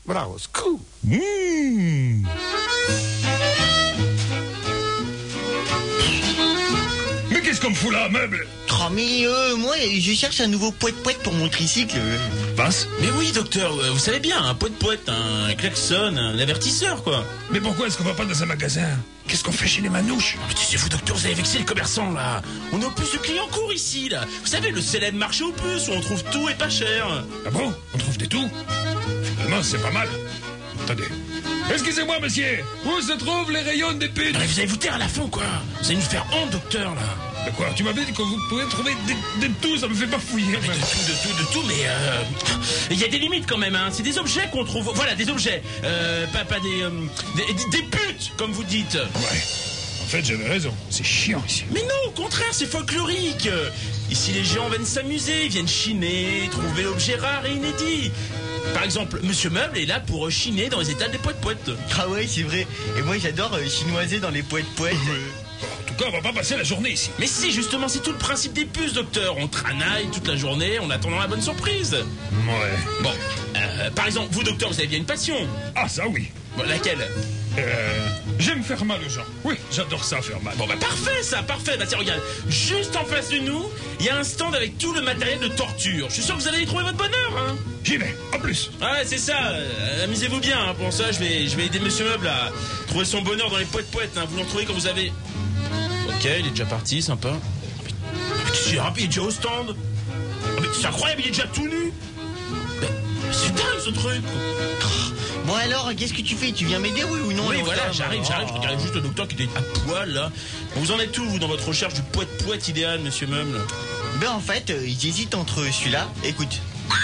Bravo, scoop. Mais qu'est-ce qu'on me fout là, meuble? Oh, mais moi, je cherche un nouveau poète-poète pour mon tricycle. Passe. Mais oui, docteur, vous savez bien, un poète-poète, un klaxon, un avertisseur, quoi. Mais pourquoi est-ce qu'on va pas dans un magasin? Qu'est-ce qu'on fait chez les manouches? Mais taisez-vous, docteur, vous avez vexé les commerçants, là. On est au plus de Clignancourt, ici, là. Vous savez, le célèbre marché aux puces, où on trouve tout et pas cher. Ah bon? On trouve des tout? Finalement, c'est pas mal. Attendez. Excusez-moi, monsieur. Où se trouvent les rayons des putes? Non, mais vous allez vous taire à la fin, quoi. Vous allez nous faire honte, docteur, là. De quoi? Tu m'avais dit que vous pouvez trouver des tout, ça me fait pas fouiller. Mais de tout, mais il y a des limites quand même, hein. C'est des objets qu'on trouve. Voilà, des objets. Pas des putes, comme vous dites. Ouais. En fait, j'avais raison. C'est chiant ici. Mais non, au contraire, c'est folklorique. Ici, les gens viennent s'amuser, viennent chiner, trouver l'objet rare et inédit. Par exemple, Monsieur Meuble est là pour chiner dans les étals des poètes-poètes. Ah ouais, c'est vrai. Et moi, j'adore chinoiser dans les poètes-poètes. En tout cas, on va pas passer la journée ici. Mais si, justement, c'est tout le principe des puces, docteur. On tranaille toute la journée en attendant la bonne surprise. Ouais. Bon, par exemple, vous, docteur, vous avez bien une passion. Ah, ça oui. Bon, laquelle? J'aime faire mal aux gens. Oui, j'adore ça, faire mal. Bon, bah parfait, ça, parfait. Bah tiens, regarde, juste en face de nous, il y a un stand avec tout le matériel de torture. Je suis sûr que vous allez y trouver votre bonheur, hein. J'y vais, en plus. Ouais, c'est ça. Amusez-vous bien. Hein. Pour ça, je vais aider Monsieur Meuble à trouver son bonheur dans les poètes-poètes. Hein. Vous l'en trouvez quand vous avez... Ok, il est déjà parti, sympa. Mais il est déjà au stand. Mais c'est incroyable, il est déjà tout nu. Mais c'est dingue ce truc. Bon alors, qu'est-ce que tu fais? Tu viens m'aider, oui ou non? Oui, alors, voilà, Tom j'arrive. Je regarde juste le docteur qui était à poil là. Bon, vous en êtes où, vous, dans votre recherche du poète-poète idéal, Monsieur Meuble? Ben en fait, j'hésite entre celui-là, écoute,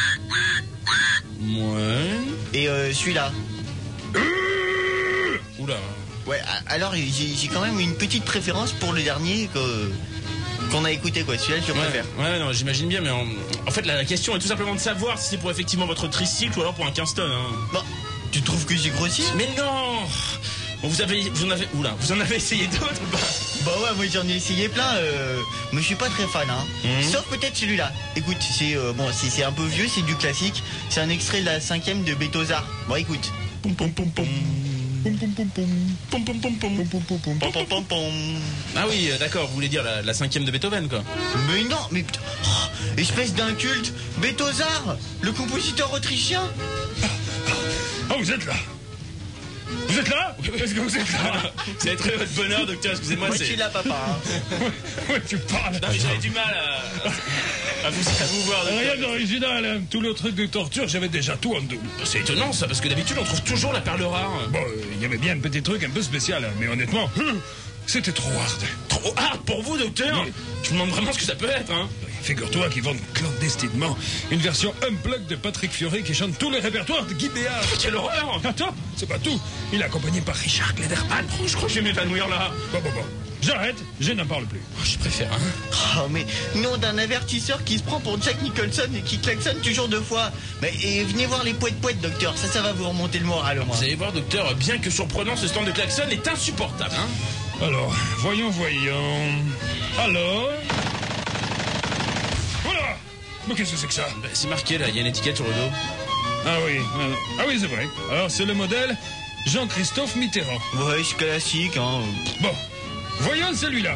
Ouais. et celui-là. Oula. Ouais, alors j'ai quand même une petite préférence pour le dernier qu'on a écouté, quoi. Celui-là, je préfère. Ouais, non, j'imagine bien, mais en fait, la question est tout simplement de savoir si c'est pour effectivement votre tricycle ou alors pour un Kingston. Hein. Bon, tu trouves que j'ai grossi? Mais non. Bon, vous en avez essayé d'autres ou pas? Bah ouais, moi j'en ai essayé plein, mais je suis pas très fan, hein. Sauf peut-être celui-là. Écoute, c'est un peu vieux, c'est du classique. C'est un extrait de la 5e de Beethoven. Bon, écoute. Pom pom pom pom. Pom pom pom pom. Pom pom pom pom. Pom, pom, pom, pom. Ah oui, d'accord, vous voulez dire la 5e de Beethoven, quoi. Mais non, mais putain, espèce d'inculte. Beethoven, le compositeur autrichien. Ah, vous êtes là? Vous êtes là? Est-ce que vous êtes là? Vous avez trouvé votre bonheur, docteur, excusez-moi. Moi je suis là, papa. Hein. Ouais, tu parles. Non, mais j'avais du mal à vous voir, docteur. Rien d'original, hein. Tout le truc de torture, j'avais déjà tout en double. C'est étonnant ça, parce que d'habitude on trouve toujours la perle rare. Bon, il y avait bien un petit truc un peu spécial, hein, mais honnêtement, c'était trop hard. Trop hard pour vous, docteur? Oui. Je me demande vraiment ce que ça peut être, hein. Figure-toi qu'ils vendent clandestinement une version unplugged de Patrick Fiori qui chante tous les répertoires de Guy Béard. Quelle horreur! Attends, c'est pas tout. Il est accompagné par Richard Klederman. Oh, je crois que je vais m'évanouir là. Bon. J'arrête, je n'en parle plus. Oh, je préfère, hein. Oh, mais nom d'un avertisseur qui se prend pour Jack Nicholson et qui klaxonne toujours 2 fois. Mais et venez voir les poètes-poètes, docteur. Ça va vous remonter le moral au moins. Vous allez voir, docteur, bien que surprenant, ce stand de klaxon est insupportable, hein. Alors, voyons. Alors... Voilà. Mais qu'est-ce que c'est que ça? Bah, c'est marqué là, il y a une étiquette sur le dos. Ah oui, c'est vrai. Alors, c'est le modèle Jean-Christophe Mitterrand. Ouais, c'est classique, hein. Bon, voyons celui-là.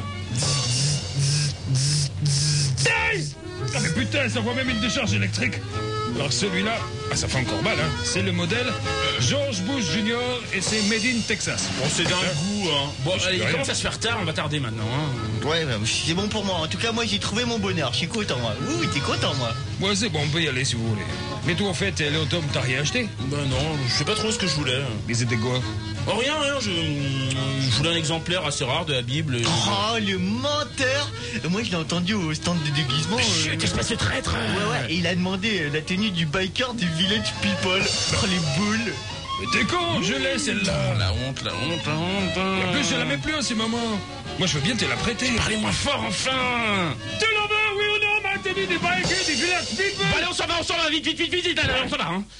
Hey! Ah mais putain, ça voit même une décharge électrique. Alors celui-là, ça fait encore mal, hein. C'est le modèle George Bush Jr. et c'est Made in Texas. Bon, c'est d'un goût, hein. Bon, allez, il commence à se faire tard, on va tarder maintenant, hein. Ouais, bah, c'est bon pour moi. En tout cas, moi, j'ai trouvé mon bonheur. Je suis content, moi. Oui, t'es content, moi. Ouais, c'est bon, on peut y aller si vous voulez. Mais toi, en fait, Léo Tom, t'as rien acheté? Bah non, je sais pas trop ce que je voulais. Mais c'était quoi? Oh, rien, je voulais un exemplaire assez rare de la Bible. Oh, le menteur! Moi, je l'ai entendu au stand de déguisement. Chut, espèce de traître! Ouais, et il a demandé la tenue du biker du Village People. Oh, les boules! Mais t'es con, je l'ai celle-là. La honte. En plus, je la mets plus en ces moments. Moi, je veux bien te la prêter. Parlez-moi fort, enfin! Tu la veux, oui ou non, ma tenue du biker du Village People? Bon, allez, on s'en va, vite, allez, on s'en va, hein!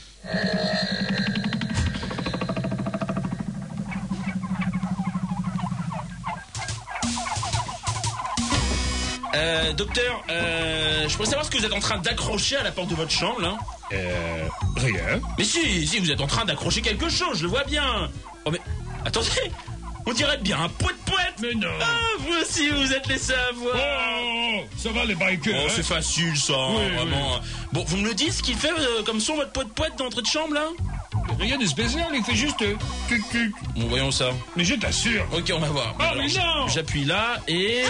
Docteur, je pourrais savoir ce que vous êtes en train d'accrocher à la porte de votre chambre, là? Rien. Mais si, vous êtes en train d'accrocher quelque chose, je le vois bien. Oh mais, attendez, on dirait bien un poète. Mais non. Ah, vous aussi, vous êtes laissé avoir. Oh, ça va les bikers. Oh, hein? c'est facile ça, Oui, vraiment. Bon, vous me le dites ce qu'il fait comme son votre poète d'entrée de chambre là? Rien de spécial, il fait juste tuc. Bon, voyons ça. Mais je t'assure. Ok, on va voir. Ah, Alors, mais non. J'appuie là et...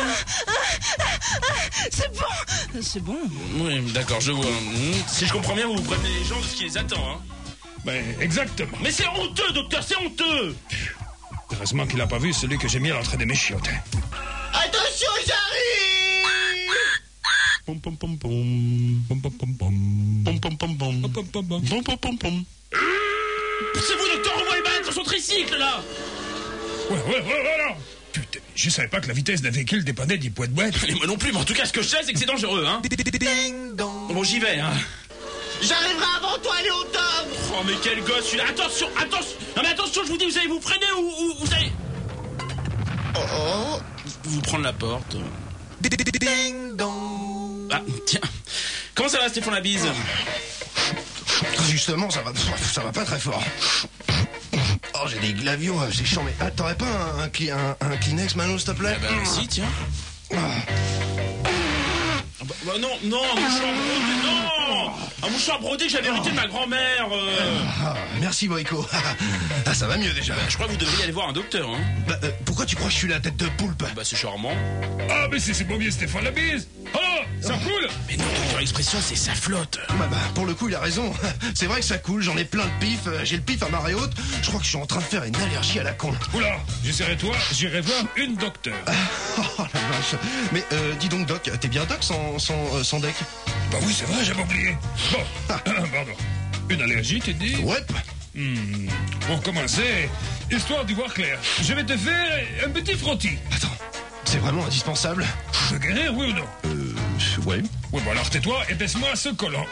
C'est bon. Oui, d'accord, je vois. Si je comprends bien, vous prévenez les gens de ce qui les attend, hein. Ben, exactement. Mais c'est honteux, docteur, c'est honteux. Heureusement qu'il a pas vu celui que j'ai mis à l'entrée de mes chiottes. Attention, j'arrive! Pom pom pom pom. Pom, pom, pom, pom. Pom pom pom pom. Pom, pom, pom, pom. Pom pom pom pom. C'est vous, docteur, on voit les balles sur son tricycle, là. Voilà. Putain, je savais pas que la vitesse d'un véhicule dépendait du poids de boîte. Et moi non plus, mais en tout cas, ce que je sais, c'est que c'est dangereux, hein. Bon, j'y vais, hein. J'arriverai avant toi, Léon-Tom! Oh, mais quel gosse, celui-là. Attention. Non, mais attention, je vous dis, vous allez vous freiner ou vous allez... Oh. Vous prendre la porte. Ah, tiens. Comment ça va, Stéphane Labise? Justement, ça va pas très fort. Oh, j'ai des glavios, c'est chiant, mais t'aurais pas un Kleenex, Mano, s'il te plaît? Ah bah, si, tiens. Bah non, un mouchoir brodé, non! Un mouchoir brodé que j'avais hérité de ma grand-mère. Merci, Boyko. Ah, ça va mieux déjà. Je crois que vous devriez aller voir un docteur, hein. Bah, pourquoi tu crois que je suis la tête de poulpe? Bah, c'est charmant. Ah, mais c'est bon bien Stéphane Labise. Oh, ça coule. Mais non, docteur, l'expression, c'est ça flotte. Bah, pour le coup, il a raison. C'est vrai que ça coule, j'en ai plein de pif. J'ai le pif à marée haute. Je crois que je suis en train de faire une allergie à la con. Oula, je serai toi, j'irai voir une docteur. Oh la vache. Mais dis donc, Doc, t'es bien Doc sans deck? Bah oui, c'est vrai, j'avais oublié. Bon, pardon. Une allergie, t'es dit? Ouais. Pour commencer, histoire d'y voir clair, je vais te faire un petit frottis. Attends, c'est vraiment indispensable? Te guérir, oui ou non? Ouais. Oui, bon alors tais-toi et baisse-moi ce collant.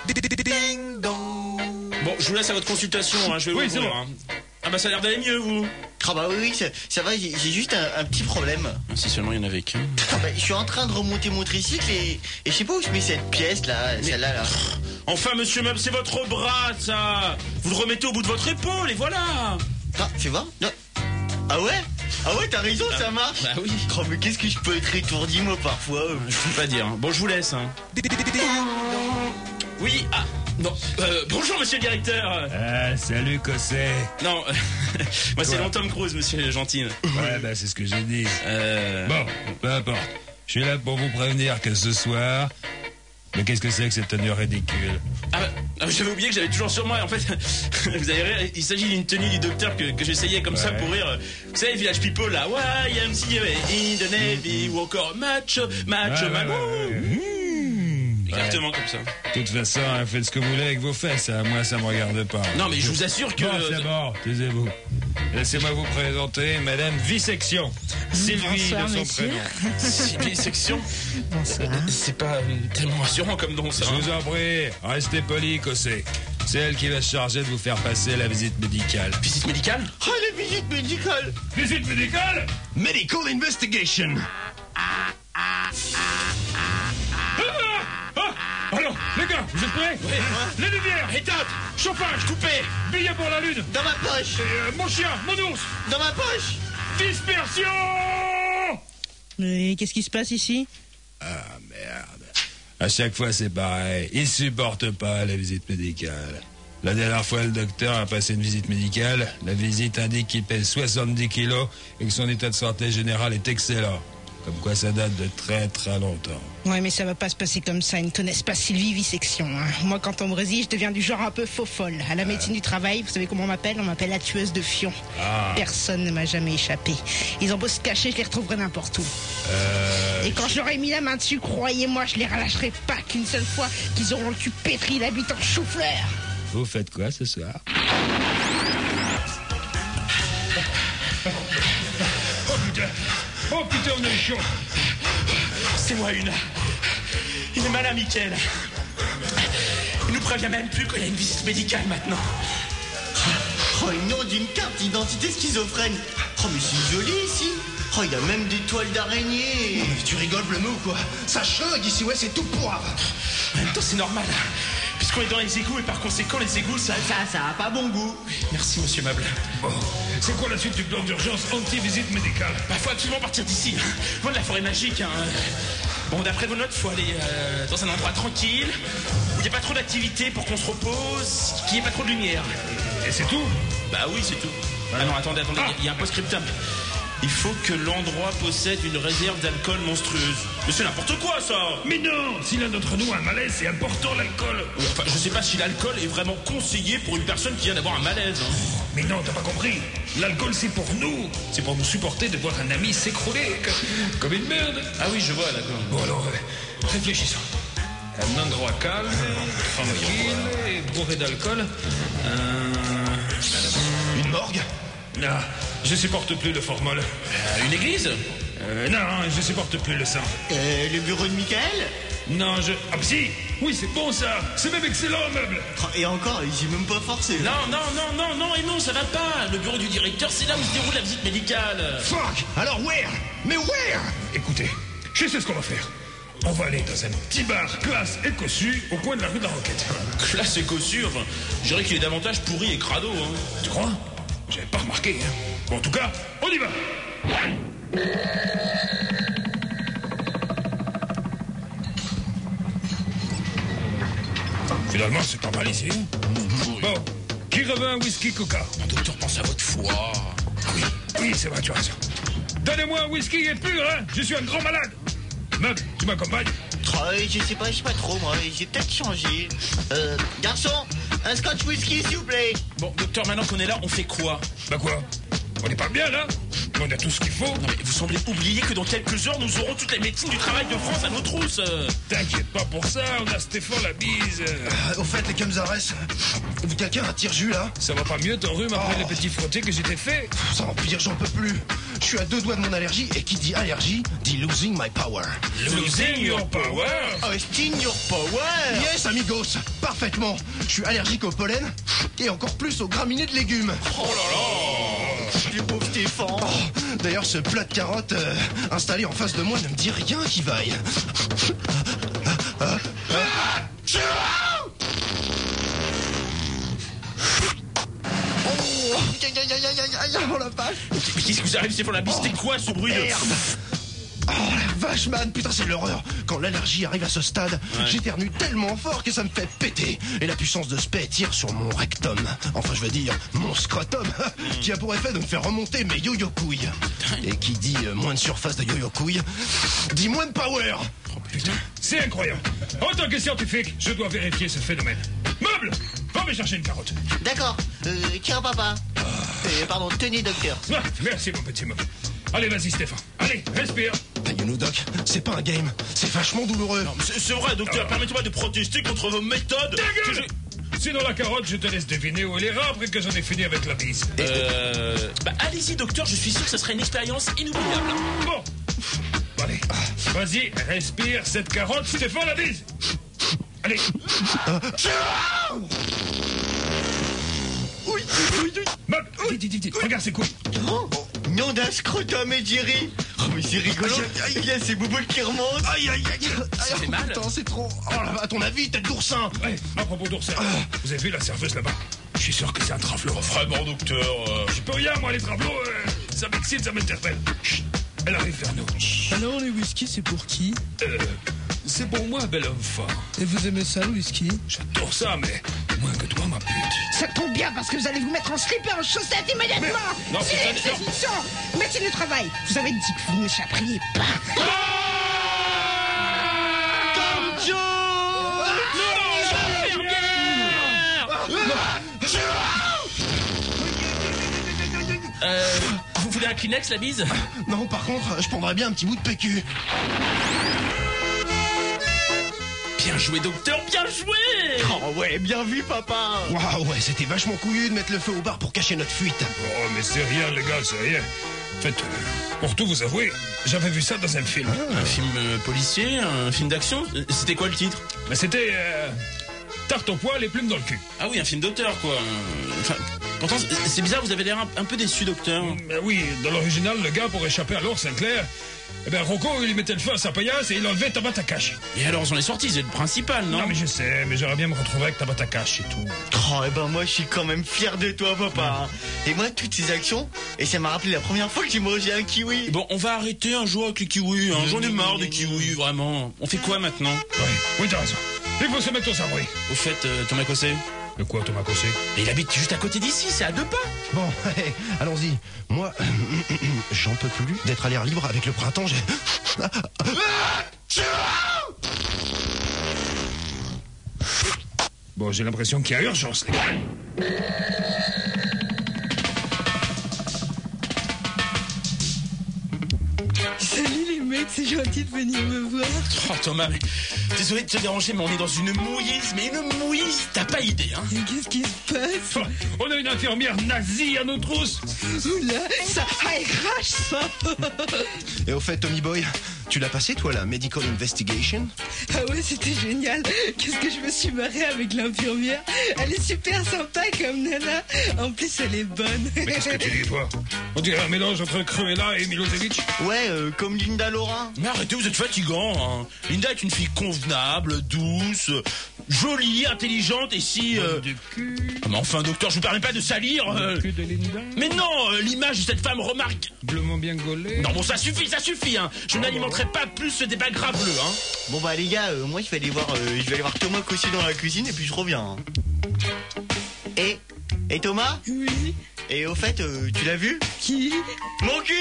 Bon, je vous laisse à votre consultation, hein, je vais Oui, vous c'est ouvrir, bon. hein. Ah bah ça a l'air d'aller mieux, vous. Ah bah oui, ça va, j'ai juste un petit problème. Si seulement il y en avait qu'un. Ah bah, je suis en train de remonter mon tricycle et je sais pas où je mets cette pièce là, celle-là là. Enfin, monsieur Meuble, c'est votre bras, ça. Vous le remettez au bout de votre épaule, et voilà. Ah, fais voir. Ah ouais? Ah ouais, t'as raison, ça marche. Bah oui. Oh mais qu'est-ce que je peux être étourdi moi parfois. Je peux pas dire. Bon, je vous laisse, hein. Oui, ah, non. Bonjour, monsieur le directeur. Ah, salut Cosset. Non, moi c'est Tom Cruise, monsieur Gentine. Ouais, bah c'est ce que j'ai dit. Bon, peu importe. Je suis là pour vous prévenir que ce soir... Mais qu'est-ce que c'est que cette tenue ridicule? J'avais oublié que j'avais toujours sur moi. En fait, vous allez rire, il s'agit d'une tenue du docteur que j'essayais comme ça pour rire. Vous savez, Village People là, YMCA in the Navy ou encore Macho Man. Exactement comme ça. De toute façon, faites ce que vous voulez avec vos fesses. Moi, ça me regarde pas. Non, mais je vous assure que... Bon, c'est bon, taisez-vous. Laissez-moi vous présenter Madame Visection. Sylvie Bonsoir, de son monsieur. prénom. Sylvie Section. Bonsoir. C'est pas tellement rassurant comme nom, ça. Je vous en prie, restez poli, Cossé. C'est elle qui va se charger de vous faire passer la visite médicale. Visite médicale? Oh la visite médicale. Visite médicale? Medical investigation. Alors, les gars, vous êtes prêts? Oui. Les lumières, Éteinte. chauffage, Coupé. billets pour la lune, Dans ma poche. mon chien, mon ours, Dans ma poche. dispersion! Mais qu'est-ce qui se passe ici? Ah, merde. À chaque fois, c'est pareil. Il supporte pas la visite médicale. La dernière fois, le docteur a passé une visite médicale. La visite indique qu'il pèse 70 kilos et que son état de santé général est excellent. Comme quoi, ça date de très très longtemps. Ouais, mais ça va pas se passer comme ça. Ils ne connaissent pas Sylvie Visection. Hein. Moi, quand on me résille, je deviens du genre un peu faux folle. À la médecine du travail, vous savez comment on m'appelle? On m'appelle la tueuse de fion. Personne ne m'a jamais échappé. Ils ont beau se cacher, je les retrouverai n'importe où. Et quand j'aurai mis la main dessus, croyez-moi, je les relâcherai pas qu'une seule fois qu'ils auront le cul pétri d'habitants chou-fleur. Vous faites quoi ce soir? Oh putain, on est chaud. C'est moi une malin, Mickaël. Il nous prévient même plus qu'il y a une visite médicale maintenant. Oh, le nom d'une carte d'identité schizophrène. Oh, mais c'est joli ici. Oh, il y a même des toiles d'araignée. Tu rigoles, Bleu ou quoi? Ça chug ici, ouais, c'est tout pourrave. En même temps, c'est normal. puisqu'on est dans les égouts et par conséquent les égouts ça a pas bon goût. Merci monsieur Meuble. Bon, c'est quoi la suite du plan d'urgence anti-visite médicale? Bah faut absolument partir d'ici, loin de la forêt magique. Bon, d'après vos notes, faut aller dans un endroit tranquille, où il n'y a pas trop d'activité pour qu'on se repose, qu'il n'y ait pas trop de lumière. Et c'est tout? Bah oui, c'est tout. Ah non, attendez, il y a un post-scriptum. Il faut que l'endroit possède une réserve d'alcool monstrueuse. Mais c'est n'importe quoi, ça! Mais non! Si l'un d'entre nous a un malaise, c'est important l'alcool! Enfin, je sais pas si l'alcool est vraiment conseillé pour une personne qui vient d'avoir un malaise. Mais non, t'as pas compris! L'alcool, c'est pour nous! C'est pour nous supporter de voir un ami s'écrouler comme une merde! Ah oui, je vois, d'accord. Bon alors, réfléchissons. Un endroit calme, tranquille et bourré d'alcool. Une morgue? Non, je supporte plus le formol. Une église? Non, je supporte plus le sang. Le bureau de Michael? Non, Ah, si! Oui, c'est bon ça! C'est même excellent, Meuble! Et encore, j'ai même pas forcé. Non, ça va pas! Le bureau du directeur, c'est là où se déroule la visite médicale! Fuck! Alors where? Mais where? Écoutez, je sais ce qu'on va faire. On va aller dans un petit bar classe et cossu au coin de la rue de la Roquette. Classe et cossu, enfin, je dirais qu'il est davantage pourri et crado, hein. Tu crois? J'avais pas remarqué, hein. Bon, en tout cas, on y va! Finalement, c'est pas mal ici. Bon, qui revient un whisky coca? Docteur, pense à votre foie. Oui, c'est vrai, tu as raison. Donnez-moi un whisky et pur, hein. Je suis un grand malade. Meuble, tu m'accompagnes? Je sais pas trop, moi. J'ai peut-être changé. Garçon, un scotch whisky, s'il vous plaît. Bon, docteur, maintenant qu'on est là, on fait quoi? Bah quoi? On n'est pas bien, là? On a tout ce qu'il faut. Non, mais vous semblez oublier que dans quelques heures, nous aurons toute la médecine du travail de France à nos trousses. T'inquiète pas pour ça, on a Stéphane la bise. Au fait, les Kamzares, quelqu'un a tire-jus, là? Ça va pas mieux ton rhume après les petits frottés que j'ai fait? Ça empire, j'en peux plus. Je suis à 2 doigts de mon allergie, et qui dit allergie, dit losing my power. Losing your power? Sting your power. Yes, amigos, parfaitement. Je suis allergique au pollen, et encore plus aux graminées de légumes. Oh là là! Le pauvre Stéphane. D'ailleurs, ce plat de carottes installé en face de moi ne me dit rien qui vaille. Oh la vache! Mais qu'est-ce que vous arrivez, Stéphane la bise? C'était quoi ce bruit de... Merde! Oh la vache, man, putain, c'est l'horreur. Quand l'allergie arrive à ce stade, j'éternue tellement fort que ça me fait péter. Et la puissance de spé tire sur mon rectum. Enfin, je veux dire, mon scrotum, qui a pour effet de me faire remonter mes yo-yo couilles. Et qui dit moins de surface de yo-yo couilles, dit moins de power. Oh putain, c'est incroyable. En tant que scientifique, je dois vérifier ce phénomène. Meuble, va me chercher une carotte. D'accord. Tiens, papa. Pardon, tenez, docteur. Ah, merci, mon petit meuble. Allez, vas-y, Stéphane. Allez, respire. You know, Doc, c'est pas un game. C'est vachement douloureux. Non, c'est vrai, docteur. Permettez-moi de protester contre vos méthodes. Ta gueule. Sinon, la carotte, je te laisse deviner où elle ira après que j'en ai fini avec la bise. Bah, allez-y, docteur. Je suis sûr que ce sera une expérience inoubliable. Bon. Allez, vas-y, respire cette carotte, Stéphane, la bise. Allez. Oui. Meuble, dis, regarde ses couilles. Nom d'un scrotum et Jerry. Oh, mais c'est rigolo. Il y a ces bouboles qui remontent. Aïe. Ça fait mal. Putain, c'est trop. Oh là, à ton avis, tête d'oursin. Ouais, à propos d'oursin, vous avez vu la serveuse là-bas? Je suis sûr que c'est un travelot. Vraiment, docteur. Je peux rien, moi, les travelots, ça m'excite, ça m'interpelle. Chut, elle arrive vers nous. Alors, les whisky, c'est pour qui? C'est pour moi, bel homme fort. Et vous aimez ça, le whisky? J'adore ça, mais moins que toi, ma pute. Ça tombe bien parce que vous allez vous mettre en slip et en chaussettes immédiatement. Non, C'est putain, l'exécution. Médecine du travail. Vous avez dit que vous n'échapperiez pas. Comme Joe. Vous voulez un Kleenex, la bise? Non, par contre, je prendrais bien un petit bout de PQ. Bien joué, docteur, bien joué! Oh ouais, bien vu, papa. Waouh, ouais, c'était vachement couillu de mettre le feu au bar pour cacher notre fuite. Oh, mais c'est rien, les gars, c'est rien. En fait, pour tout vous avouer, j'avais vu ça dans un film. Un film policier, un film d'action? C'était quoi le titre? Mais c'était tarte au poil et plume dans le cul. Ah oui, un film d'auteur, quoi. Enfin, pourtant, c'est bizarre, vous avez l'air un peu déçu, docteur. Mais oui, dans l'original, le gars, pour échapper à l'ours Sinclair, Rocco, il lui mettait le feu à sa paillasse et il enlevait Tabata Cash. Et alors, j'en ai sorti, c'est le principal, non? Non, mais je sais, mais j'aurais bien me retrouver avec Tabata Cash, c'est tout. Oh, moi, je suis quand même fier de toi, papa. Et moi, toutes ces actions, et ça m'a rappelé la première fois que j'ai mangé un kiwi. Bon, on va arrêter un jour avec les kiwis, hein. J'en ai marre des kiwis, vraiment. On fait quoi maintenant? Oui, t'as raison. Il faut se mettre au sabri. Au fait, Thomas Cossé? De quoi, Thomas Cossé? Il habite juste à côté d'ici, c'est à 2 pas. Bon, allez, allons-y. Moi, j'en peux plus d'être à l'air libre avec le printemps, Bon, j'ai l'impression qu'il y a urgence, les gars. Salut les mecs, c'est gentil de venir me voir. Oh Thomas, mais désolé de te déranger, mais on est dans une mouillise, t'as pas idée, hein. Et qu'est-ce qui se passe? On a une infirmière nazie à nos trousses. Oula, ça crache ça. Et au fait, Tommy Boy, tu l'as passé, toi, la Medical Investigation? Ah ouais, c'était génial. Qu'est-ce que je me suis marrée avec l'infirmière. Elle est super sympa comme nana. En plus, elle est bonne. Mais qu'est-ce que tu dis, toi? On dirait un mélange entre Cruella et Milosevic. Ouais, comme Linda Laura. Mais arrêtez, vous êtes fatigant, hein. Linda est une fille convenable, douce, jolie, intelligente et si... Du cul. Ah, mais enfin, docteur, je vous permets pas de salir. Le cul de Linda. Mais non, l'image de cette femme remarque. Blement bien gaulé. Non, bon, ça suffit, hein. Je n'alimenterai pas plus ce débat graveleux, hein. Bon bah les gars, moi je vais aller voir Thomas Cossé dans la cuisine et puis je reviens. Et Thomas? Oui. Et au fait, tu l'as vu? Qui? Mon cul!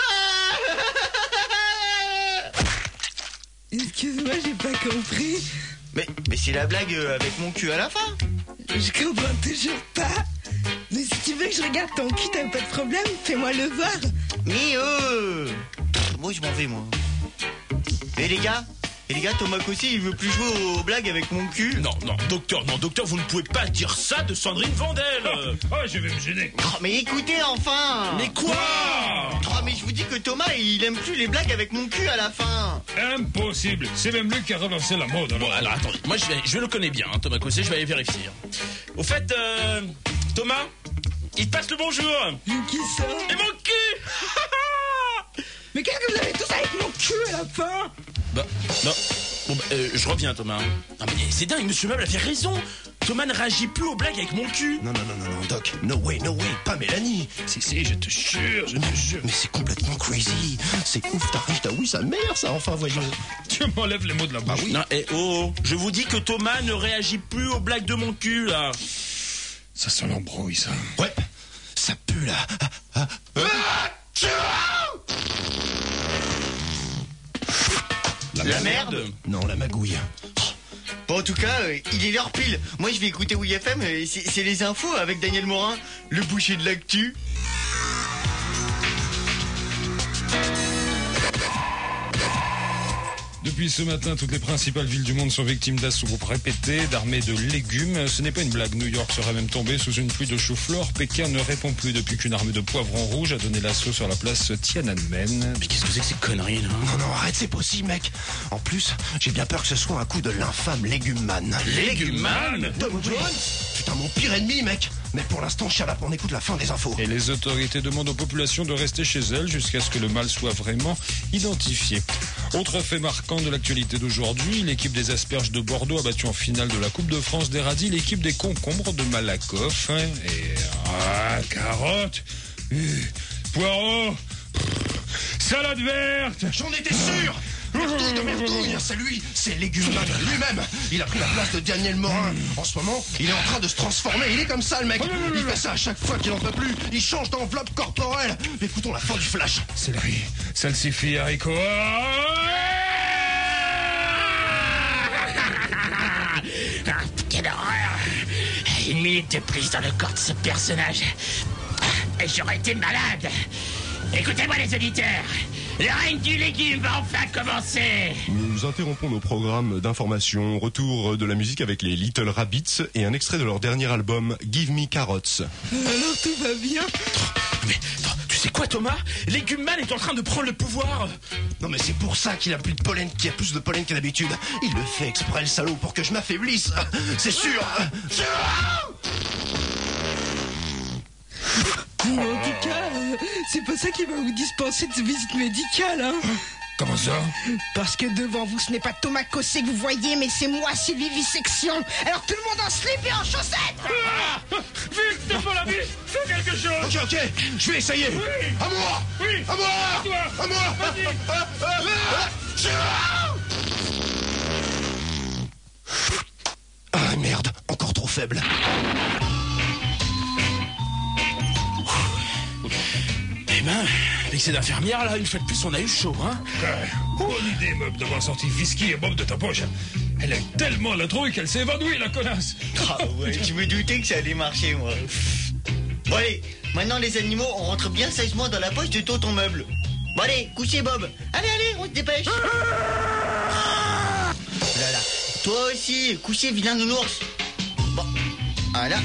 Excuse-moi, j'ai pas compris. Mais c'est la blague avec mon cul à la fin. Je comprends toujours pas. Mais si tu veux que je regarde ton cul, t'as pas de problème, fais-moi le voir. Mais moi je m'en vais moi. Et les gars, Thomas Cossé il veut plus jouer aux blagues avec mon cul. Non, docteur, vous ne pouvez pas dire ça de Sandrine Vandel. Je vais me gêner. Oh, mais écoutez enfin. Mais quoi? Oh, mais je vous dis que Thomas il aime plus les blagues avec mon cul à la fin. Impossible. C'est même lui qui a relancé la mode. Bon, alors attendez, moi je le connais bien, hein, Thomas Cossé, je vais aller vérifier. Au fait, Thomas, il te passe le bonjour. Qui ça? Et mon cul. Mais qu'est-ce que vous avez tous avec mon cul à la fin? Bah, non. Bon, je reviens, Thomas. Ah, mais c'est dingue, monsieur Meuble avait raison. Thomas ne réagit plus aux blagues avec mon cul. Non, Doc. No way, pas Mélanie. Si, je te jure. Mais c'est complètement crazy. C'est ouf, t'as oui sa mère, ça, enfin, voyons. Tu m'enlèves les mots de la bouche. Ah oui. Non, je vous dis que Thomas ne réagit plus aux blagues de mon cul, là. Ça sent l'embrouille, ça. Ouais, ça pue, là. La merde. Non, la magouille. Bon, en tout cas, il est l'heure pile. Moi je vais écouter WFM, c'est les infos avec Daniel Morin, le boucher de l'actu. Depuis ce matin, toutes les principales villes du monde sont victimes d'assauts répétés d'armées de légumes. Ce n'est pas une blague. New York serait même tombé sous une pluie de chou-fleur. Pékin ne répond plus depuis qu'une armée de poivrons rouges a donné l'assaut sur la place Tiananmen. Mais qu'est-ce que c'est que ces conneries, là? Non, arrête, c'est possible, mec. En plus, j'ai bien peur que ce soit un coup de l'infâme Légume-Man. Légume-Man? Tom Jones? Putain, mon pire ennemi, mec. Mais pour l'instant, shut up, on écoute la fin des infos. Et les autorités demandent aux populations de rester chez elles jusqu'à ce que le mal soit vraiment identifié. Autre fait marquant de l'actualité d'aujourd'hui, l'équipe des asperges de Bordeaux a battu en finale de la Coupe de France des radis l'équipe des concombres de Malakoff. Et carottes, poireaux, salade verte. J'en étais sûr. Merdouille, c'est lui, c'est Légume-Man lui-même. Il a pris la place de Daniel Morin. En ce moment, il est en train de se transformer. Il est comme ça, le mec. Il fait ça à chaque fois qu'il en peut plus. Il change d'enveloppe corporelle. Écoutons la fin du flash. Céleri, salsifis, haricots. Quelle horreur! Une minute de plus dans le corps de ce personnage. Et j'aurais été malade. Écoutez-moi les auditeurs. Le règne du légume va enfin commencer. Nous interrompons nos programmes d'information. Retour de la musique avec les Little Rabbits et un extrait de leur dernier album Give Me Carrots. Alors tout va bien? Mais attends, tu sais C'est quoi, Thomas? Légume-man est en train de prendre le pouvoir. Non mais c'est pour ça qu'il a plus de pollen, qu'il y a plus de pollen qu'à d'habitude. Il le fait exprès, le salaud, pour que je m'affaiblisse. C'est sûr. Mais en tout cas, c'est pas ça qui va vous dispenser de visite médicale, hein. Comment ça? Parce que devant vous, ce n'est pas Thomas Cossé que vous voyez, mais c'est moi, Sylvie Vivisection. Alors tout le monde en slip et en chaussettes. Vite, t'es pas la vie. Fais quelque chose. Ok, je vais essayer. Oui. À moi. Oui. À moi. À toi. À moi. Vas-y. Ah merde, encore trop faible. Eh ben, avec ces infirmières là, une fois de plus, on a eu chaud, hein. Bonne idée, meuf, d'avoir sorti whisky et Bob de ta poche. Elle a eu tellement la trouille qu'elle s'est évanouie, la connasse. Ah ouais, je me doutais que ça allait marcher, moi. Bon allez, maintenant les animaux, on rentre bien sagement dans la poche de ton meuble. Bon allez, couchez Bob. Allez, on se dépêche. Voilà. Toi aussi, couchez vilain nounours. Bon, voilà.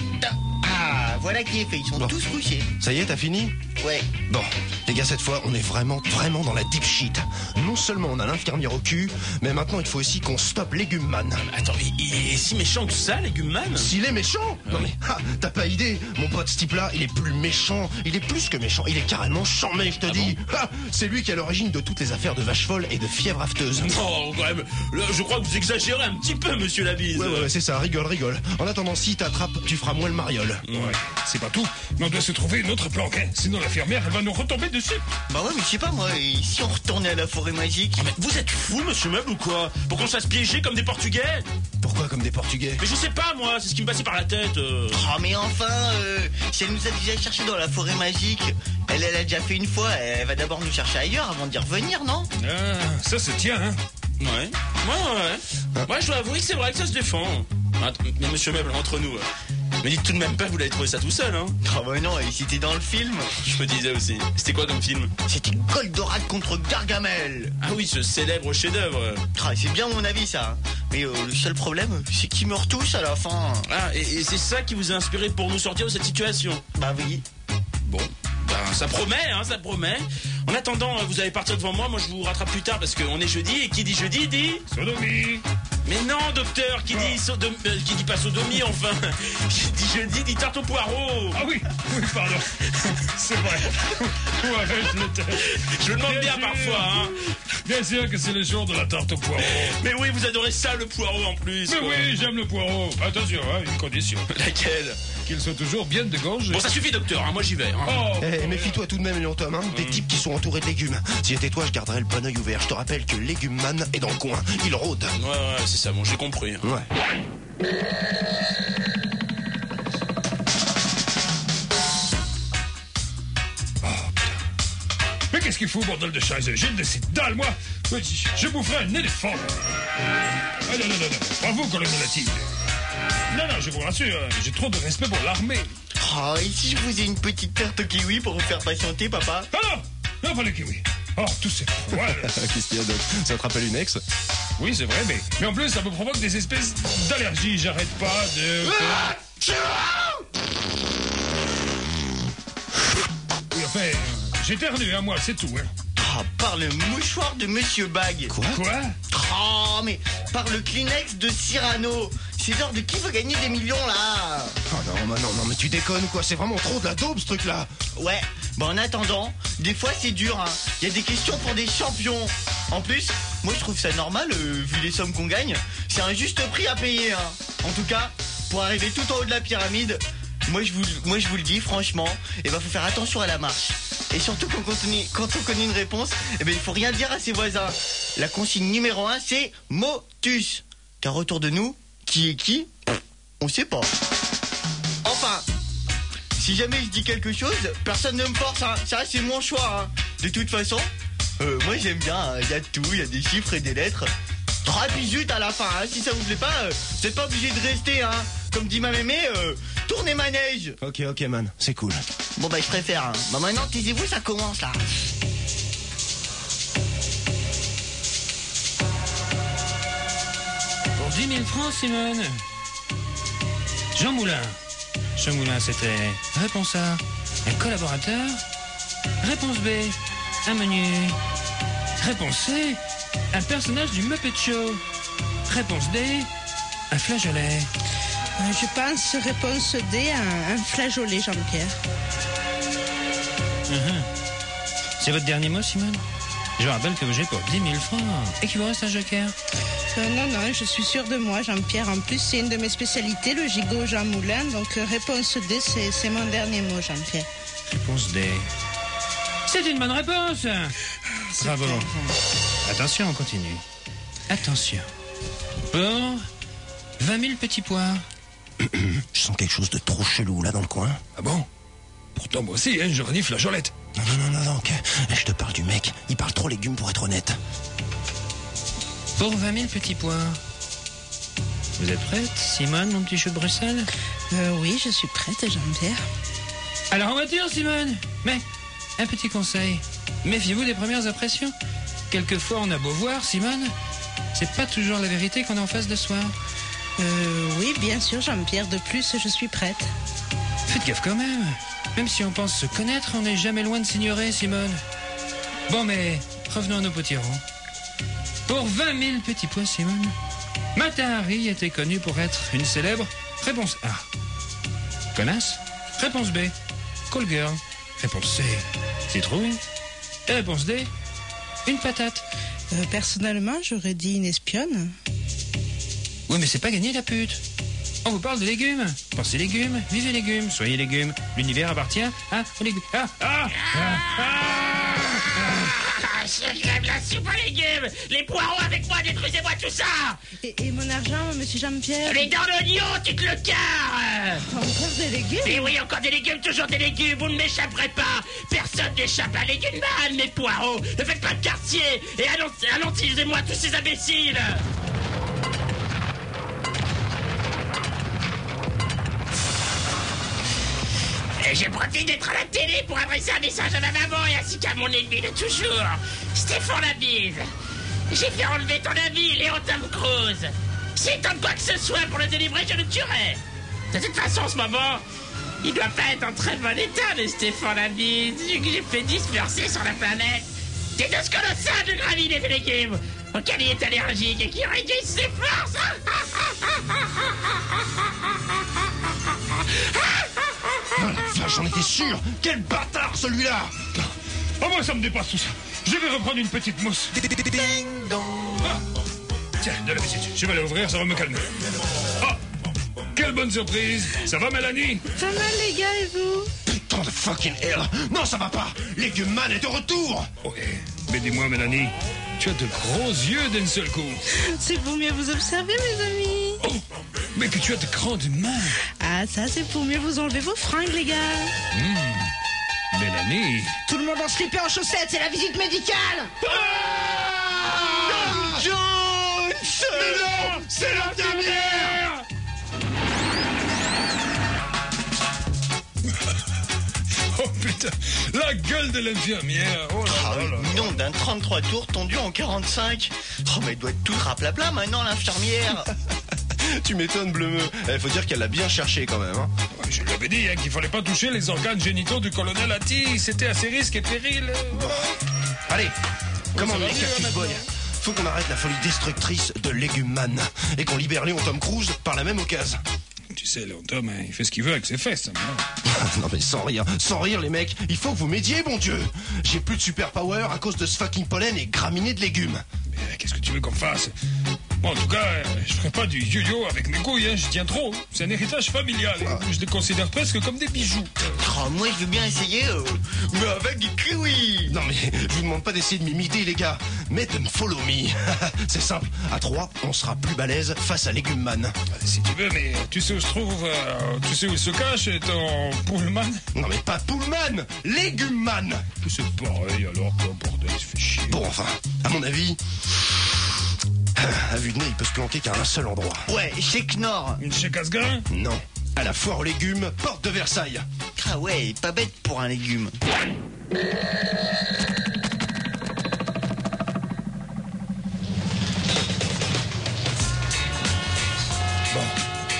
Ah, voilà qui est fait, ils sont tous couchés. Ça y est, t'as fini? Ouais. Bon, les gars, cette fois, on est vraiment dans la deep shit. Non seulement on a l'infirmière au cul, mais maintenant il faut aussi qu'on stoppe Légume-man. Attends, mais il est si méchant que ça, Légume-man? S'il est méchant? Non mais, t'as pas idée. Mon pote, ce type-là, il est plus méchant. Il est plus que méchant. Il est carrément chambé, je te dis. Bon C'est lui qui est à l'origine de toutes les affaires de vache folle et de fièvre afteuse. Non, quand même, là, je crois que vous exagérez un petit peu, monsieur Labise. Ouais, c'est ça, rigole. En attendant, si t'attrapes, tu feras moins le mariole. Ouais, c'est pas tout. Mais on doit se trouver une autre planque, hein. Sinon l'infirmière, elle va nous retomber dessus. Bah ouais, mais je sais pas moi, et si on retournait à la forêt magique? Mais vous êtes fou, monsieur Meuble, ou quoi? Pour qu'on se fasse piéger comme des Portugais? Pourquoi comme des Portugais? Mais je sais pas, moi, c'est ce qui me passait par la tête. Oh mais enfin, si elle nous a déjà cherché dans la forêt magique, elle a déjà fait une fois, elle va d'abord nous chercher ailleurs avant d'y revenir, non? Ah, ça se tient, hein. Ouais. Moi, je dois avouer que c'est vrai que ça se défend. Mais monsieur Meuble, entre nous, me dites tout de même pas que vous l'avez trouvé ça tout seul, hein? Ah bah non, et c'était dans le film. Je me disais aussi. C'était quoi comme film? C'était Goldorak contre Gargamel. Ah oui, ce célèbre chef-d'œuvre. Ah, c'est bien mon avis ça. Mais le seul problème, c'est qu'ils meurent tous à la fin. Ah, et c'est ça qui vous a inspiré pour nous sortir de cette situation? Bah oui. Bon, ben ça promet, hein, ça promet. En attendant, vous allez partir devant moi, je vous rattrape plus tard parce qu'on est jeudi, et qui dit jeudi dit... Sodomie. Mais non, docteur, qui dit pas sodomie, enfin. Qui dit jeudi dit tarte au poireau. Ah oui, pardon. C'est vrai. Ouais, je le demande bien parfois, hein. Bien sûr que c'est le jour de la tarte au poireau. Mais oui, vous adorez ça, le poireau, en plus. Mais oui, j'aime le poireau. Attention, hein, une condition. Laquelle? Qu'il soit toujours bien dégorgé. Bon, ça suffit, docteur, hein, moi j'y vais. Hein. Oh. Méfie-toi tout de même, Léon Tom, hein, des types qui sont entourés de légumes. Si j'étais toi, je garderais le bon œil ouvert. Je te rappelle que Légume-man est dans le coin. Il rôde. Ouais, c'est ça, bon, j'ai compris. Ouais. Mais qu'est-ce qu'il faut, bordel de chaise? J'ai de ces dalles, moi. Je boufferais un éléphant. Ah non. Bravo, colonel Latif. Non, je vous rassure, j'ai trop de respect pour l'armée. Oh, et si je vous ai une petite tarte au kiwi pour vous faire patienter, papa? Ah non, pas le kiwi. Oh, tout c'est poil. Qu'est-ce qu'il y a, Doc? Ça te rappelle une ex? Oui, c'est vrai, mais en plus, ça me provoque des espèces d'allergies. J'arrête pas de... Oui, enfin, j'éternue, hein, moi, c'est tout, hein. Ah, par le mouchoir de Monsieur Bag. Quoi? Oh, mais par le Kleenex de Cyrano. C'est l'heure de qui veut gagner des millions, là? Oh non, mais tu déconnes, quoi. C'est vraiment trop de la daube, ce truc-là. Ouais, bah en attendant, des fois c'est dur, hein. Il y a des questions pour des champions. En plus, moi je trouve ça normal, vu les sommes qu'on gagne. C'est un juste prix à payer, hein. En tout cas, pour arriver tout en haut de la pyramide, moi je vous le dis, franchement, faut faire attention à la marche. Et surtout quand on connaît une réponse, il faut rien dire à ses voisins. La consigne numéro 1, c'est motus. Car autour de nous, qui est qui, on sait pas. Enfin, si jamais je dis quelque chose, personne ne me force, hein. Ça c'est mon choix, hein. De toute façon, moi j'aime bien, hein. Il y a tout, il y a des chiffres et des lettres. Ah, et puis zut à la fin, hein. Si ça vous plaît pas, vous n'êtes pas obligé de rester, hein. Comme dit ma mémé, tournez manège. Ok, man, c'est cool. Bon je préfère, hein. Bah maintenant, taisez-vous, ça commence là. Pour 10 000 francs, Simone. Jean Moulin, c'était, réponse A, un collaborateur, Réponse B, un menu. Réponse C, un personnage du Muppet Show. Réponse D, un flageolet. Je pense, réponse D, un flageolet, Jean-Pierre. C'est votre dernier mot, Simone? Je rappelle que j'ai pour 10 000 francs. Et qu'il vous reste un joker? Non, je suis sûre de moi, Jean-Pierre. En plus, c'est une de mes spécialités, le gigot Jean Moulin. Donc, réponse D, c'est mon dernier mot, Jean-Pierre. Réponse D. C'est une bonne réponse. Bravo. Attention, on continue. Attention. Pour 20 000 petits pois. Je sens quelque chose de trop chelou là dans le coin. Ah bon? Pourtant, moi aussi, hein, j'aurais dit flageolette. Non, ok. Je te parle du mec. Il parle trop légumes pour être honnête. Pour 20 000 petits pois. Vous êtes prête, Simone, mon petit chou de Bruxelles? Oui, je suis prête, Jean-Pierre. Alors en voiture, Simone. Mais, un petit conseil. Méfiez-vous des premières impressions. Quelquefois, on a beau voir, Simone, c'est pas toujours la vérité qu'on a en face de soi. Oui, bien sûr, Jean-Pierre. De plus, je suis prête. Faites gaffe quand même. Même si on pense se connaître, on n'est jamais loin de s'ignorer, Simone. Bon, mais revenons à nos potirons. Pour 20 000 petits pois, Simone, Mata Hari était connue pour être une célèbre. Réponse A, connasse. Réponse B, call girl. Réponse C, citrouille. Et réponse D, une patate. Personnellement, j'aurais dit une espionne. Oui, mais c'est pas gagné, la pute. On vous parle de légumes. Pensez légumes, vivez légumes, soyez légumes. L'univers appartient aux légumes. J'aime la soupe aux légumes. Les poireaux avec moi, détruisez-moi tout ça. Et mon argent, monsieur Jean-Pierre? Les dents d'oignon, tu te le carres. Encore des légumes? Et oui, encore des légumes, toujours des légumes. Vous ne m'échapperez pas. Personne n'échappe à légumes, mes poireaux. Ne faites pas de quartier. Et annoncez-moi tous ces imbéciles. Et je profite d'être à la télé pour adresser un message à ma maman et ainsi qu'à mon ennemi de toujours, Stéphane Labise. J'ai fait enlever ton ami, Léon Tom Cruise. S'il tente quoi que ce soit pour le délivrer, je le tuerai. De toute façon, en ce moment, il doit pas être en très bon état, le Stéphane Labise, vu que j'ai fait disperser sur la planète des doses colossales de graminées et légumes auxquels il est allergique et qui réduisent ses forces. Oh la vache, j'en étais sûr. Quel bâtard celui-là. Oh, moi, ça me dépasse tout ça. Je vais reprendre une petite mousse. Ding dong. Tiens, de la visite. Je vais aller ouvrir, ça va me calmer. Ah, quelle bonne surprise. Ça va, Mélanie? Pas mal, les gars, et vous? Putain de fucking hell. Non, ça va pas. Légumes Man est de retour. Ok, mais dis-moi, Mélanie, tu as de gros yeux d'un seul coup. C'est pour mieux vous observer, mes amis. Oh, mais que tu as de grandes mains. Ah, ça, c'est pour mieux vous enlever vos fringues, les gars. Mélanie. Tout le monde en slip et en chaussettes, c'est la visite médicale. Jones. Mais non, c'est l'infirmière. Oh putain, la gueule de l'infirmière. Oh là là là. Nom d'un 33 tours tondu en 45. Oh, mais il doit être tout raplapla maintenant, l'infirmière. Tu m'étonnes, Bleumeux. Faut dire qu'elle l'a bien cherché quand même. Hein. Ouais, je lui avais dit qu'il fallait pas toucher les organes génitaux du colonel Hattie. C'était à ses risques et périls. Allez, commande les va mieux, Cactus Boy. Faut qu'on arrête la folie destructrice de Légumes Man et qu'on libère Léon Tom Cruise par la même occasion. Tu sais, Léon Tom, il fait ce qu'il veut avec ses fesses. Hein. Non mais sans rire les mecs, il faut que vous m'aidiez, bon Dieu. J'ai plus de super power à cause de ce fucking pollen et graminées de légumes. Mais qu'est-ce que tu veux qu'on fasse? Bon, en tout cas, je ferai pas du yo-yo avec mes couilles, hein, je tiens trop. C'est un héritage familial. Je les considère presque comme des bijoux. Oh, moi, je veux bien essayer, mais avec du kiwi. Non mais je vous demande pas d'essayer de m'imiter les gars, mais de me follow me. C'est simple, à 3, on sera plus balèze face à Légumes Man. Si tu veux, mais tu sais où se trouve, tu sais où il se cache, ton Pullman? Non mais pas Pullman, Légumes Man. C'est pareil alors, quoi, bordel, il se fait chier. Bon enfin, à mon avis, à vue de nez, il peut se planquer qu'à un seul endroit. Ouais, chez Knorr. Chez Casgrain? Non, à la foire aux légumes, porte de Versailles. Ah ouais, pas bête pour un légume. Bon,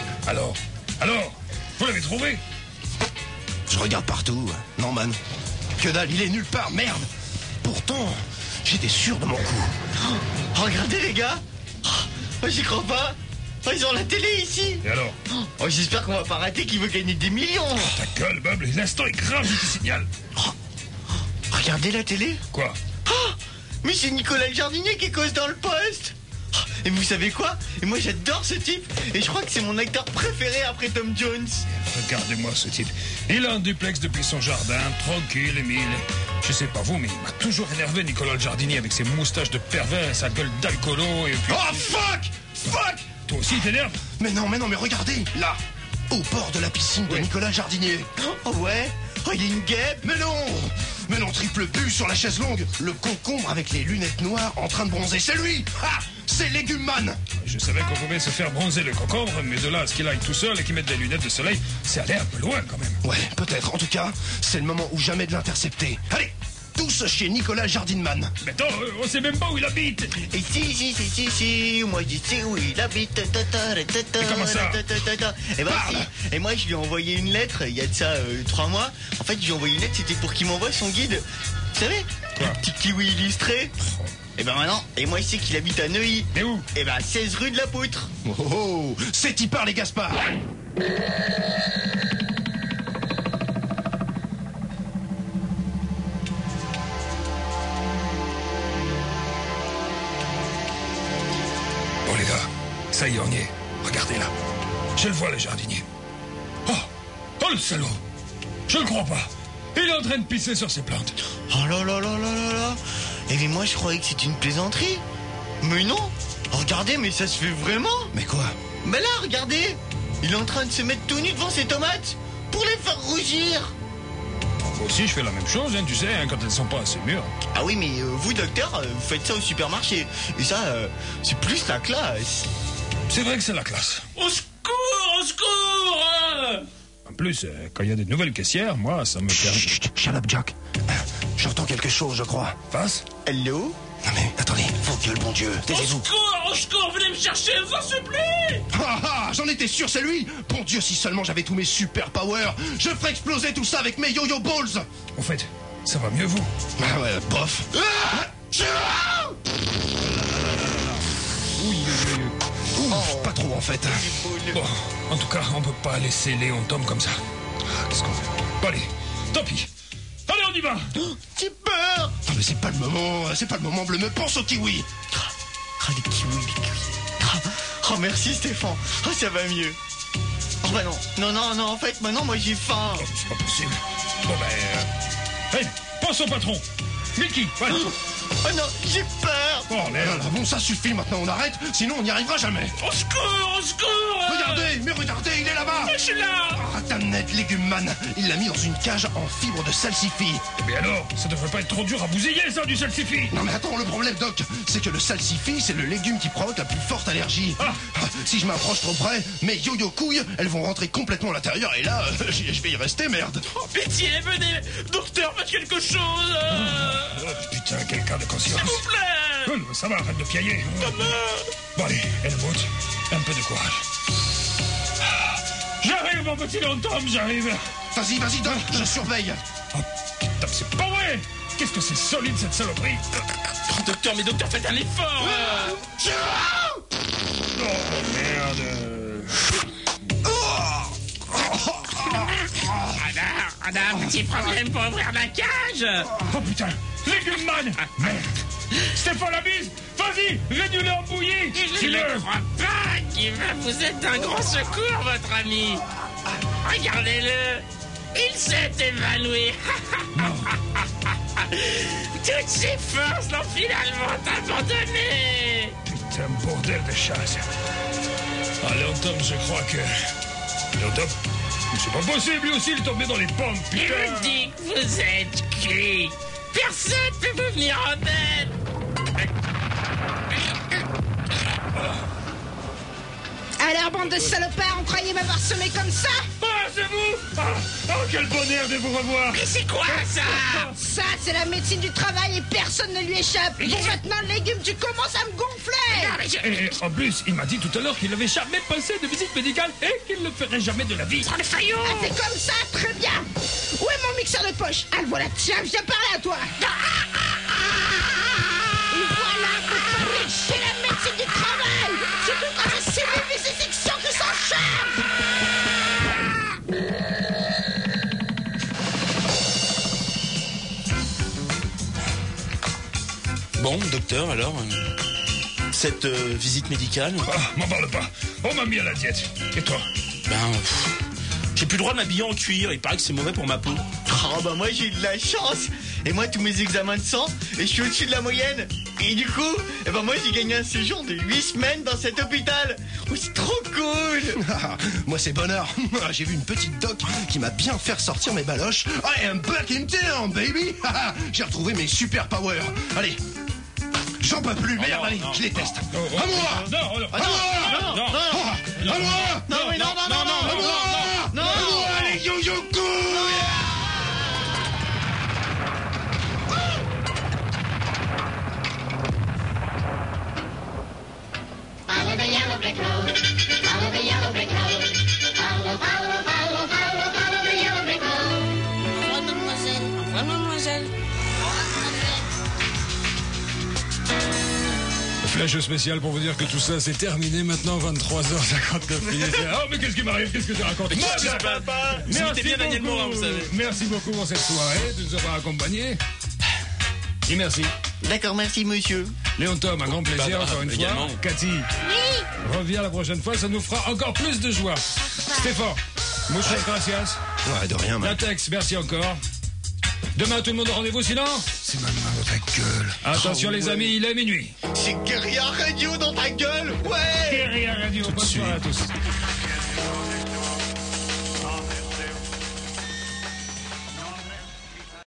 alors, vous l'avez trouvé? Je regarde partout, Norman. Que dalle, il est nulle part, merde. Pourtant, j'étais sûr de mon coup. Oh, regardez les gars. Oh, j'y crois pas. Oh, ils ont la télé ici. Et alors? Oh, j'espère qu'on va pas rater qu'il veut gagner des millions. Ta gueule, Bob, l'instant est grave, je te signale. Regardez la télé. Quoi? Oh, mais c'est Nicolas le jardinier qui cause dans le poste. Oh, et vous savez quoi? Et moi j'adore ce type. Et je crois que c'est mon acteur préféré après Tom Jones. Regardez-moi ce type. Il a un duplex depuis son jardin, tranquille, Émile. Je sais pas vous, mais il m'a toujours énervé, Nicolas le jardinier, avec ses moustaches de pervers, sa gueule d'alcoolo et puis... Oh fuck! Fuck! Toi aussi, t'énerves? Mais non, mais regardez, là, au bord de la piscine de Nicolas le jardinier. Oh ouais? Oh, il y a une guêpe. Mais non, triple bu sur la chaise longue. Le concombre avec les lunettes noires en train de bronzer, c'est lui. Ah, c'est Légume Man. Je savais qu'on pouvait se faire bronzer le concombre, mais de là à ce qu'il aille tout seul et qu'il mette des lunettes de soleil, c'est allé un peu loin quand même. Ouais, peut-être. En tout cas, c'est le moment ou jamais de l'intercepter. Allez, tous chez Nicolas Jardinman. Mais attends, on sait même pas où il habite. Et si, moi je sais où il habite. Et comment ça? Et ben si. Et moi je lui ai envoyé une lettre, il y a de ça 3 mois. En fait, je lui ai envoyé une lettre, c'était pour qu'il m'envoie son guide. Vous savez, le petit kiwi illustré. Et ben maintenant, et moi je sais qu'il habite à Neuilly. Mais où? Et ben 16 rue de la Poutre. Oh, c'est y part les Gaspard. Bon les gars, ça y est, on y est. Regardez là. Je le vois, le jardinier. Oh le salaud. Je le crois pas. Il est en train de pisser sur ses plantes. Oh là là là là là là. Et mais moi je croyais que c'était une plaisanterie. Mais non. Regardez, mais ça se fait vraiment. Mais quoi? Mais là, regardez. Il est en train de se mettre tout nu devant ses tomates pour les faire rougir. Moi aussi, je fais la même chose, hein, tu sais, hein, quand elles sont pas assez mûres. Ah oui, mais vous, docteur, vous faites ça au supermarché. Et ça, c'est plus la classe. C'est vrai que c'est la classe. Au secours, au secours. En plus, quand il y a des nouvelles caissières, moi, ça me permet... Chut, shut up, Jack. J'entends quelque chose, je crois. Passe. Hello? Non mais, attendez, vos gueules, bon Dieu, taisez-vous. Au secours, venez me chercher, je vous en supplie. Ah, j'en étais sûr, c'est lui. Bon Dieu, si seulement j'avais tous mes super powers, je ferais exploser tout ça avec mes yo-yo balls. Au fait, ça va mieux, vous? Ah ouais, bof. Pas trop, en fait. Bon, en tout cas, on peut pas laisser Léon Tom comme ça. Qu'est-ce qu'on fait? Bon, allez, tant pis. Allez, on y va. J'ai peur. Non mais c'est pas le moment, bleu, me pense au kiwi. Ah, les kiwis, les kiwis. Oh, merci Stéphane. Oh, ça va mieux. Oh bah non, en fait, maintenant, moi j'ai faim. Oh, c'est pas possible. Bon, ben... Hey, pense au patron. Mickey, voilà. Oh non, j'ai peur. Oh, merde. Bon, ça suffit, maintenant on arrête, sinon on n'y arrivera jamais. Au secours, au secours. Regardez, il est là-bas. Je suis là. Ah, damnette, Légume Man. Il l'a mis dans une cage en fibre de salsifis. Mais alors, ça devrait pas être trop dur à bousiller, ça, du salsifis. Non mais attends, le problème, Doc, c'est que le salsifis, c'est le légume qui provoque la plus forte allergie. Si je m'approche trop près, mes yo-yo couilles, elles vont rentrer complètement à l'intérieur et là, je vais y rester, merde. Oh, pitié, venez. Docteur, faites quelque chose. Oh, putain, quel cas de conscience. S'il vous plaît. Ça va, arrête de piailler. Maman. Bon, allez, elle monte. Un peu de courage. J'arrive, mon petit Tom, j'arrive. Vas-y, Doc, je surveille. Oh, putain, c'est pas vrai. Qu'est-ce que c'est solide, cette saloperie. Oh, docteur, faites un effort. Oh, merde. On a un petit problème pour ouvrir la cage. Oh putain, Légume Man. Merde. Stéphane Labise, vas-y, réduis-le en bouillie. Je ne crois pas qu'il va vous être d'un grand secours, votre ami. Regardez-le, il s'est évanoui. Toutes ses forces l'ont finalement abandonné. Putain, bordel de chasse. Léon Tom, je crois que... Léon Tom, c'est pas possible, lui aussi, il est tombé dans les pommes, putain. Il me dit que vous êtes cuit. Personne ne peut vous venir en aide. Alors, bande de salopards, on croyait m'avoir semé comme ça? C'est vous. Oh, quel bonheur de vous revoir. Mais c'est quoi ça? Ça, c'est la médecine du travail et personne ne lui échappe. Bon, maintenant, le légume, tu commences à me gonfler. Et en plus, il m'a dit tout à l'heure qu'il n'avait jamais passé de visite médicale et qu'il ne le ferait jamais de la vie. Prends le faillot. Ah, c'est comme ça, très bien. Où est mon électeur de poche. Ah, voilà, tiens, viens par là, toi. Et voilà, faut pas prêcher la médecine du travail. Surtout quand c'est celui vivisection qui s'en charge. Bon, docteur, alors, cette visite médicale. M'en parle pas. On m'a mis à la diète. Et toi? J'ai plus le droit de m'habiller en cuir. Il paraît que c'est mauvais pour ma peau. Oh bah moi j'ai eu de la chance. Et moi tous mes examens de sang, et je suis au-dessus de la moyenne. Et du coup, moi j'ai gagné un séjour de 8 semaines dans cet hôpital. Oh, c'est trop cool. Moi c'est bonheur. J'ai vu une petite doc qui m'a bien fait ressortir mes baloches. I am back in town, baby. J'ai retrouvé mes super powers. Allez, j'en peux plus, merde, allez, je les teste. À moi. À moi. Allez, yo-yo-go. Follow the yellow brick road. Follow the yellow brick road. Follow, follow, follow, follow, follow the yellow brick road. Au revoir, mademoiselle. Au revoir, mademoiselle. Flash spécial pour vous dire que tout ça c'est terminé maintenant, 23h59 minutes. Oh mais qu'est-ce qui m'arrive? Qu'est-ce que tu racontes? Vous imitez bien Daniel Morin, vous savez. Merci beaucoup pour cette soirée de nous avoir accompagnés. Et merci. D'accord, merci monsieur. Léon Tom, un grand plaisir encore une également. fois. Cathy, reviens la prochaine fois, ça nous fera encore plus de joie. Stéphane, muchas gracias. Ouais, de rien, man. Latex, merci encore. Demain, tout le monde au rendez-vous, sinon c'est ma main dans ta gueule. Attention les amis, il est minuit. C'est Guerilla Radio dans ta gueule. Ouais. Guerilla Radio, bonne soirée à tous.